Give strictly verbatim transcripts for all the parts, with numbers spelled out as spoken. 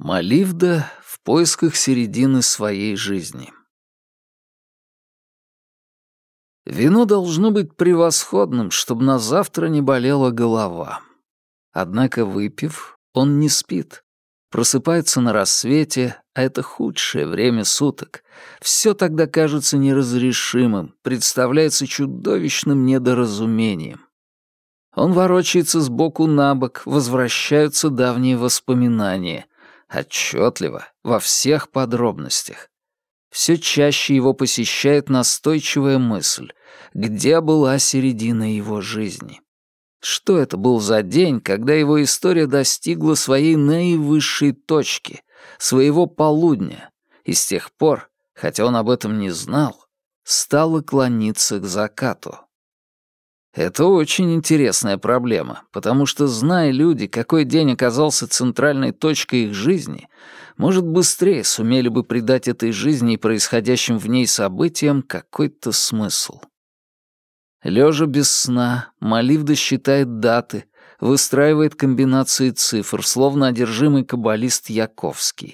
Маливда в поисках середины своей жизни. Вино должно быть превосходным, чтобы на завтра не болела голова. Однако, выпив, он не спит. Просыпается на рассвете, а это худшее время суток. Все тогда кажется неразрешимым, представляется чудовищным недоразумением. Он ворочается сбоку на бок, возвращаются давние воспоминания. Отчетливо, во всех подробностях. Все чаще его посещает настойчивая мысль, где была середина его жизни. Что это был за день, когда его история достигла своей наивысшей точки, своего полудня, и с тех пор, хотя он об этом не знал, стала клониться к закату. Это очень интересная проблема, потому что, зная люди, какой день оказался центральной точкой их жизни, может, быстрее сумели бы придать этой жизни и происходящим в ней событиям какой-то смысл. Лежа без сна, Маливда считает даты, выстраивает комбинации цифр, словно одержимый каббалист Яковский.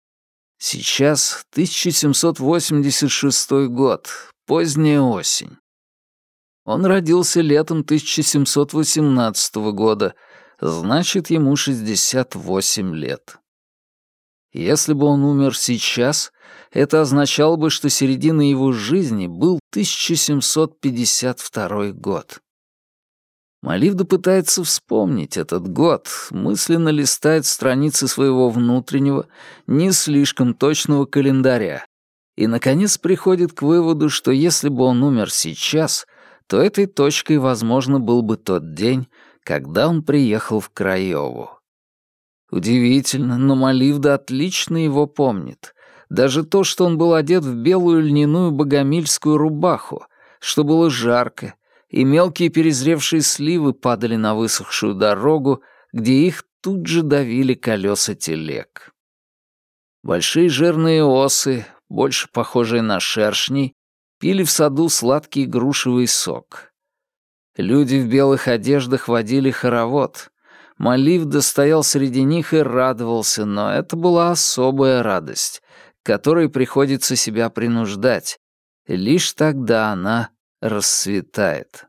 Сейчас тысяча семьсот восемьдесят шестой год, поздняя осень. Он родился летом тысяча семьсот восемнадцатого года, значит, ему шестьдесят восемь лет. Если бы он умер сейчас, это означало бы, что серединой его жизни был тысяча семьсот пятьдесят второй год. Маливда пытается вспомнить этот год, мысленно листает страницы своего внутреннего, не слишком точного календаря, и, наконец, приходит к выводу, что если бы он умер сейчас, то этой точкой, возможно, был бы тот день, когда он приехал в Краеву. Удивительно, но Маливда отлично его помнит. Даже то, что он был одет в белую льняную богомильскую рубаху, что было жарко, и мелкие перезревшие сливы падали на высохшую дорогу, где их тут же давили колеса телег. Большие жирные осы, больше похожие на шершней, пили в саду сладкий грушевый сок. Люди в белых одеждах водили хоровод. Маливда стоял среди них и радовался, но это была особая радость, к которой приходится себя принуждать. Лишь тогда она расцветает.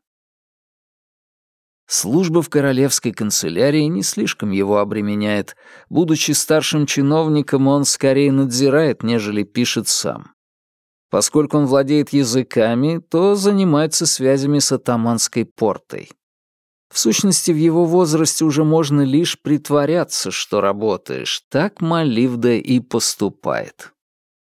Служба в королевской канцелярии не слишком его обременяет. Будучи старшим чиновником, он скорее надзирает, нежели пишет сам. Поскольку он владеет языками, то занимается связями с атаманской портой. В сущности, в его возрасте уже можно лишь притворяться, что работаешь. Так Маливда и поступает.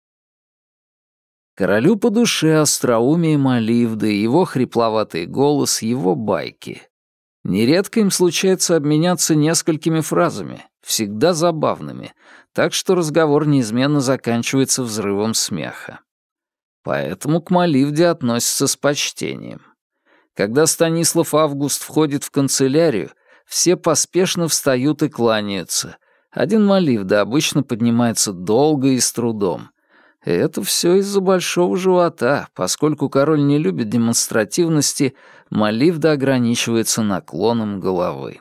Королю по душе остроумие Маливды, его хрипловатый голос, его байки. Нередко им случается обменяться несколькими фразами, всегда забавными, так что разговор неизменно заканчивается взрывом смеха. Поэтому к Маливде относятся с почтением. Когда Станислав Август входит в канцелярию, все поспешно встают и кланяются. Один Маливда обычно поднимается долго и с трудом. И это все из-за большого живота, поскольку король не любит демонстративности, Маливда ограничивается наклоном головы.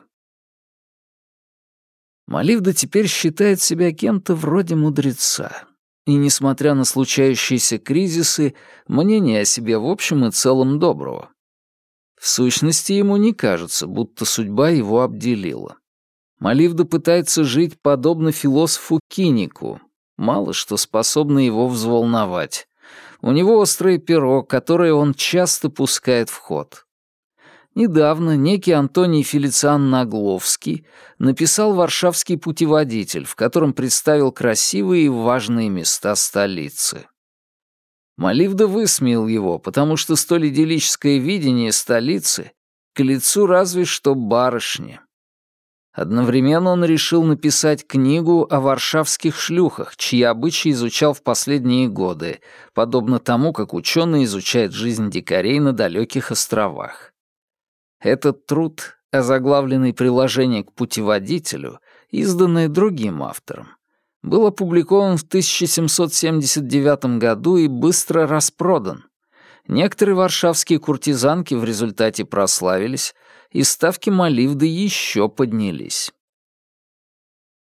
Маливда теперь считает себя кем-то вроде мудреца. И, несмотря на случающиеся кризисы, мнение о себе в общем и целом доброго. В сущности, ему не кажется, будто судьба его обделила. Маливда пытается жить подобно философу Кинику, мало что способно его взволновать. У него острое перо, которое он часто пускает в ход. Недавно некий Антоний Фелициан Нагловский написал «Варшавский путеводитель», в котором представил красивые и важные места столицы. Маливда высмеял его, потому что столь идиллическое видение столицы к лицу разве что барышне. Одновременно он решил написать книгу о варшавских шлюхах, чьи обычаи изучал в последние годы, подобно тому, как ученый изучает жизнь дикарей на далеких островах. Этот труд, озаглавленный приложение к путеводителю, изданное другим автором, был опубликован в тысяча семьсот семьдесят девятом году и быстро распродан. Некоторые варшавские куртизанки в результате прославились, и ставки Маливды еще поднялись.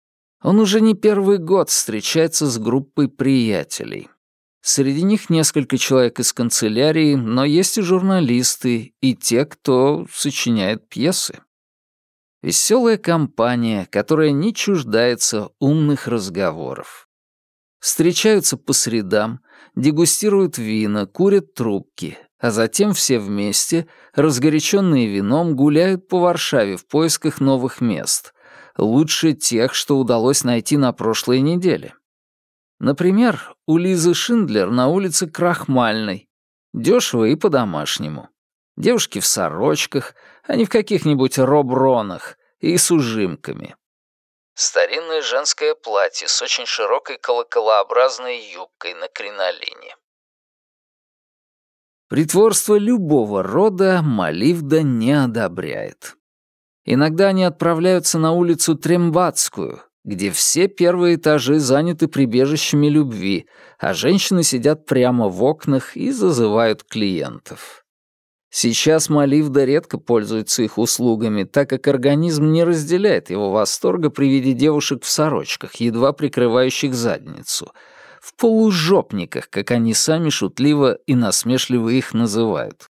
Он уже не первый год встречается с группой приятелей. Среди них несколько человек из канцелярии, но есть и журналисты, и те, кто сочиняет пьесы. Веселая компания, которая не чуждается умных разговоров. Встречаются по средам, дегустируют вина, курят трубки, а затем все вместе, разгоряченные вином, гуляют по Варшаве в поисках новых мест, лучше тех, что удалось найти на прошлой неделе. Например, у Лизы Шиндлер на улице Крахмальной. Дешево и по-домашнему. Девушки в сорочках, а не в каких-нибудь робронах и с ужимками. Старинное женское платье с очень широкой колоколообразной юбкой на кринолине. Притворство любого рода Маливда не одобряет. Иногда они отправляются на улицу Трембатскую, где все первые этажи заняты прибежищами любви, а женщины сидят прямо в окнах и зазывают клиентов. Сейчас Маливда редко пользуется их услугами, так как организм не разделяет его восторга при виде девушек в сорочках, едва прикрывающих задницу, в полужопниках, как они сами шутливо и насмешливо их называют.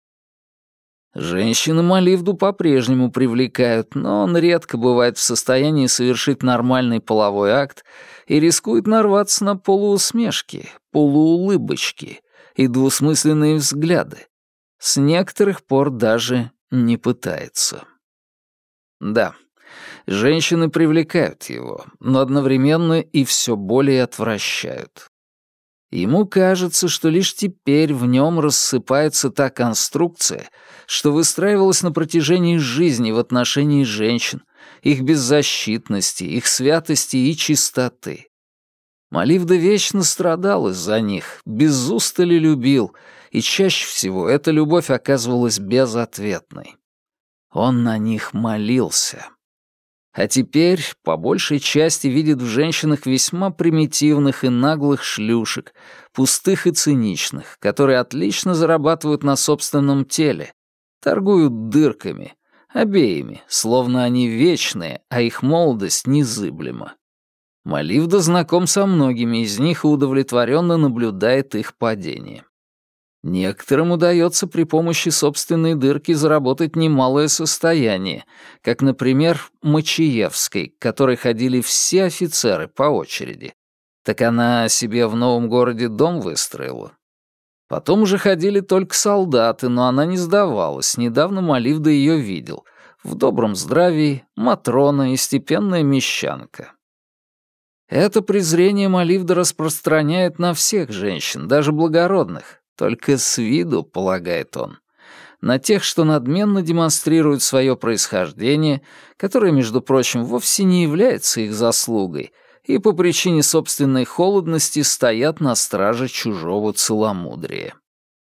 Женщины Маливду по-прежнему привлекают, но он редко бывает в состоянии совершить нормальный половой акт и рискует нарваться на полуусмешки, полуулыбочки и двусмысленные взгляды. С некоторых пор даже не пытается. Да, женщины привлекают его, но одновременно и все более отвращают. Ему кажется, что лишь теперь в нем рассыпается та конструкция, что выстраивалась на протяжении жизни в отношении женщин, их беззащитности, их святости и чистоты. Маливда вечно страдал из-за них, без устали любил, и чаще всего эта любовь оказывалась безответной. Он на них молился. А теперь, по большей части, видит в женщинах весьма примитивных и наглых шлюшек, пустых и циничных, которые отлично зарабатывают на собственном теле, торгуют дырками, обеими, словно они вечные, а их молодость незыблема. Маливда знаком со многими из них и удовлетворенно наблюдает их падение. Некоторым удается при помощи собственной дырки заработать немалое состояние, как, например, Мачиевской, к которой ходили все офицеры по очереди. Так она себе в новом городе дом выстроила. Потом уже ходили только солдаты, но она не сдавалась, недавно Маливда ее видел. В добром здравии, матрона и степенная мещанка. Это презрение Маливда распространяет на всех женщин, даже благородных. Только с виду, полагает он, на тех, что надменно демонстрируют свое происхождение, которое, между прочим, вовсе не является их заслугой, и по причине собственной холодности стоят на страже чужого целомудрия.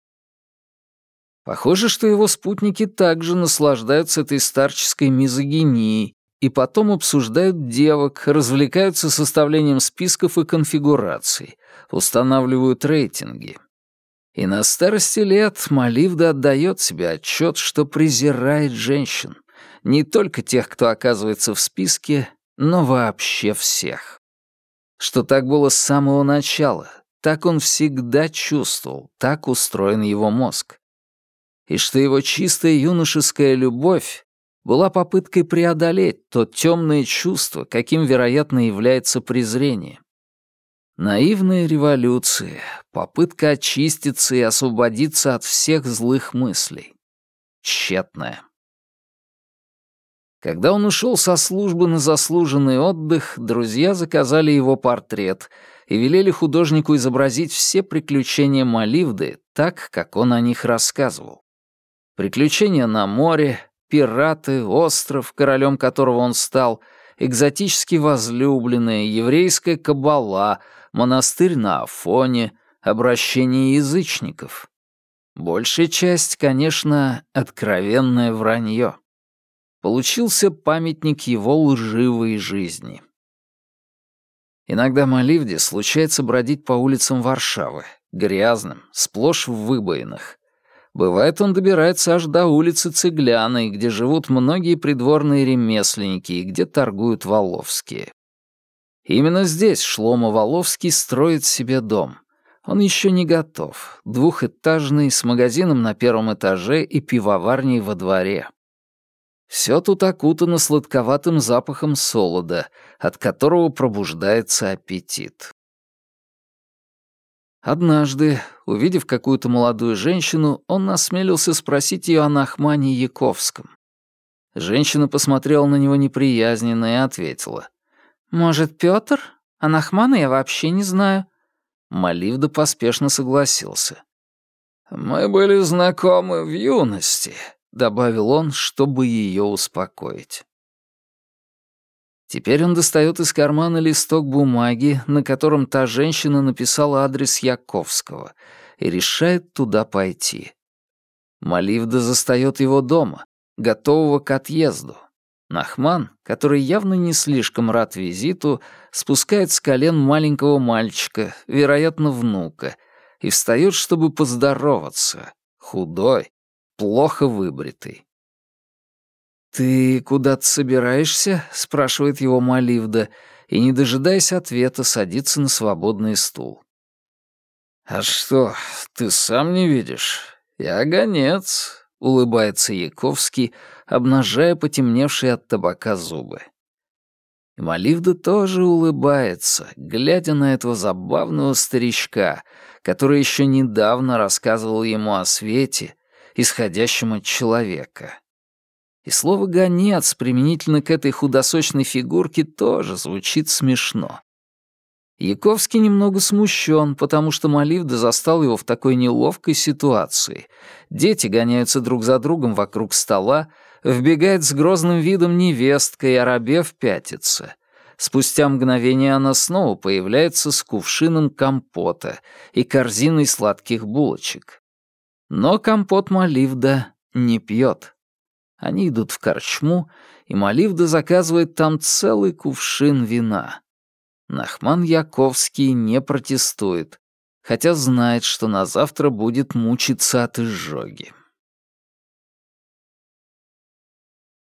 Похоже, что его спутники также наслаждаются этой старческой мизогинией и потом обсуждают девок, развлекаются составлением списков и конфигураций, устанавливают рейтинги. И на старости лет Маливда отдает себе отчет, что презирает женщин. Не только тех, кто оказывается в списке, но вообще всех. Что так было с самого начала, так он всегда чувствовал, так устроен его мозг. И что его чистая юношеская любовь была попыткой преодолеть то темное чувство, каким, вероятно, является презрение. Наивная революция, попытка очиститься и освободиться от всех злых мыслей. Тщетная. Когда он ушел со службы на заслуженный отдых, друзья заказали его портрет и велели художнику изобразить все приключения Маливды так, как он о них рассказывал. Приключения на море, пираты, остров, королем которого он стал, экзотически возлюбленная, еврейская каббала, монастырь на Афоне, обращение язычников. Большая часть, конечно, откровенное вранье. Получился памятник его лживой жизни. Иногда Маливде случается бродить по улицам Варшавы, грязным, сплошь в выбоинах. Бывает, он добирается аж до улицы Цыгляной, где живут многие придворные ремесленники и где торгуют воловские. Именно здесь Шломо Воловский строит себе дом. Он еще не готов. Двухэтажный, с магазином на первом этаже и пивоварней во дворе. Все тут окутано сладковатым запахом солода, от которого пробуждается аппетит. Однажды, увидев какую-то молодую женщину, он осмелился спросить ее о Нахмане Яковском. Женщина посмотрела на него неприязненно и ответила: «Может, Пётр? А Нахмана я вообще не знаю». Маливда поспешно согласился. «Мы были знакомы в юности», — добавил он, чтобы ее успокоить. Теперь он достает из кармана листок бумаги, на котором та женщина написала адрес Яковского, и решает туда пойти. Маливда застает его дома, готового к отъезду. Нахман, который явно не слишком рад визиту, спускает с колен маленького мальчика, вероятно, внука, и встает, чтобы поздороваться, худой, плохо выбритый. «Ты куда-то собираешься?» — спрашивает его Маливда, и, не дожидаясь ответа, садится на свободный стул. «А что, ты сам не видишь? Я гонец», — улыбается Яковский, обнажая потемневшие от табака зубы. И Маливда тоже улыбается, глядя на этого забавного старичка, который еще недавно рассказывал ему о свете, исходящем от человека. И слово «гонец» применительно к этой худосочной фигурке тоже звучит смешно. Яковский немного смущен, потому что Маливда застал его в такой неловкой ситуации. Дети гоняются друг за другом вокруг стола, вбегает с грозным видом невестка и, оробев, пятится. Спустя мгновение она снова появляется с кувшином компота и корзиной сладких булочек. Но компот Маливда не пьет. Они идут в корчму, и Маливда заказывает там целый кувшин вина. Нахман Яковский не протестует, хотя знает, что на завтра будет мучиться от изжоги.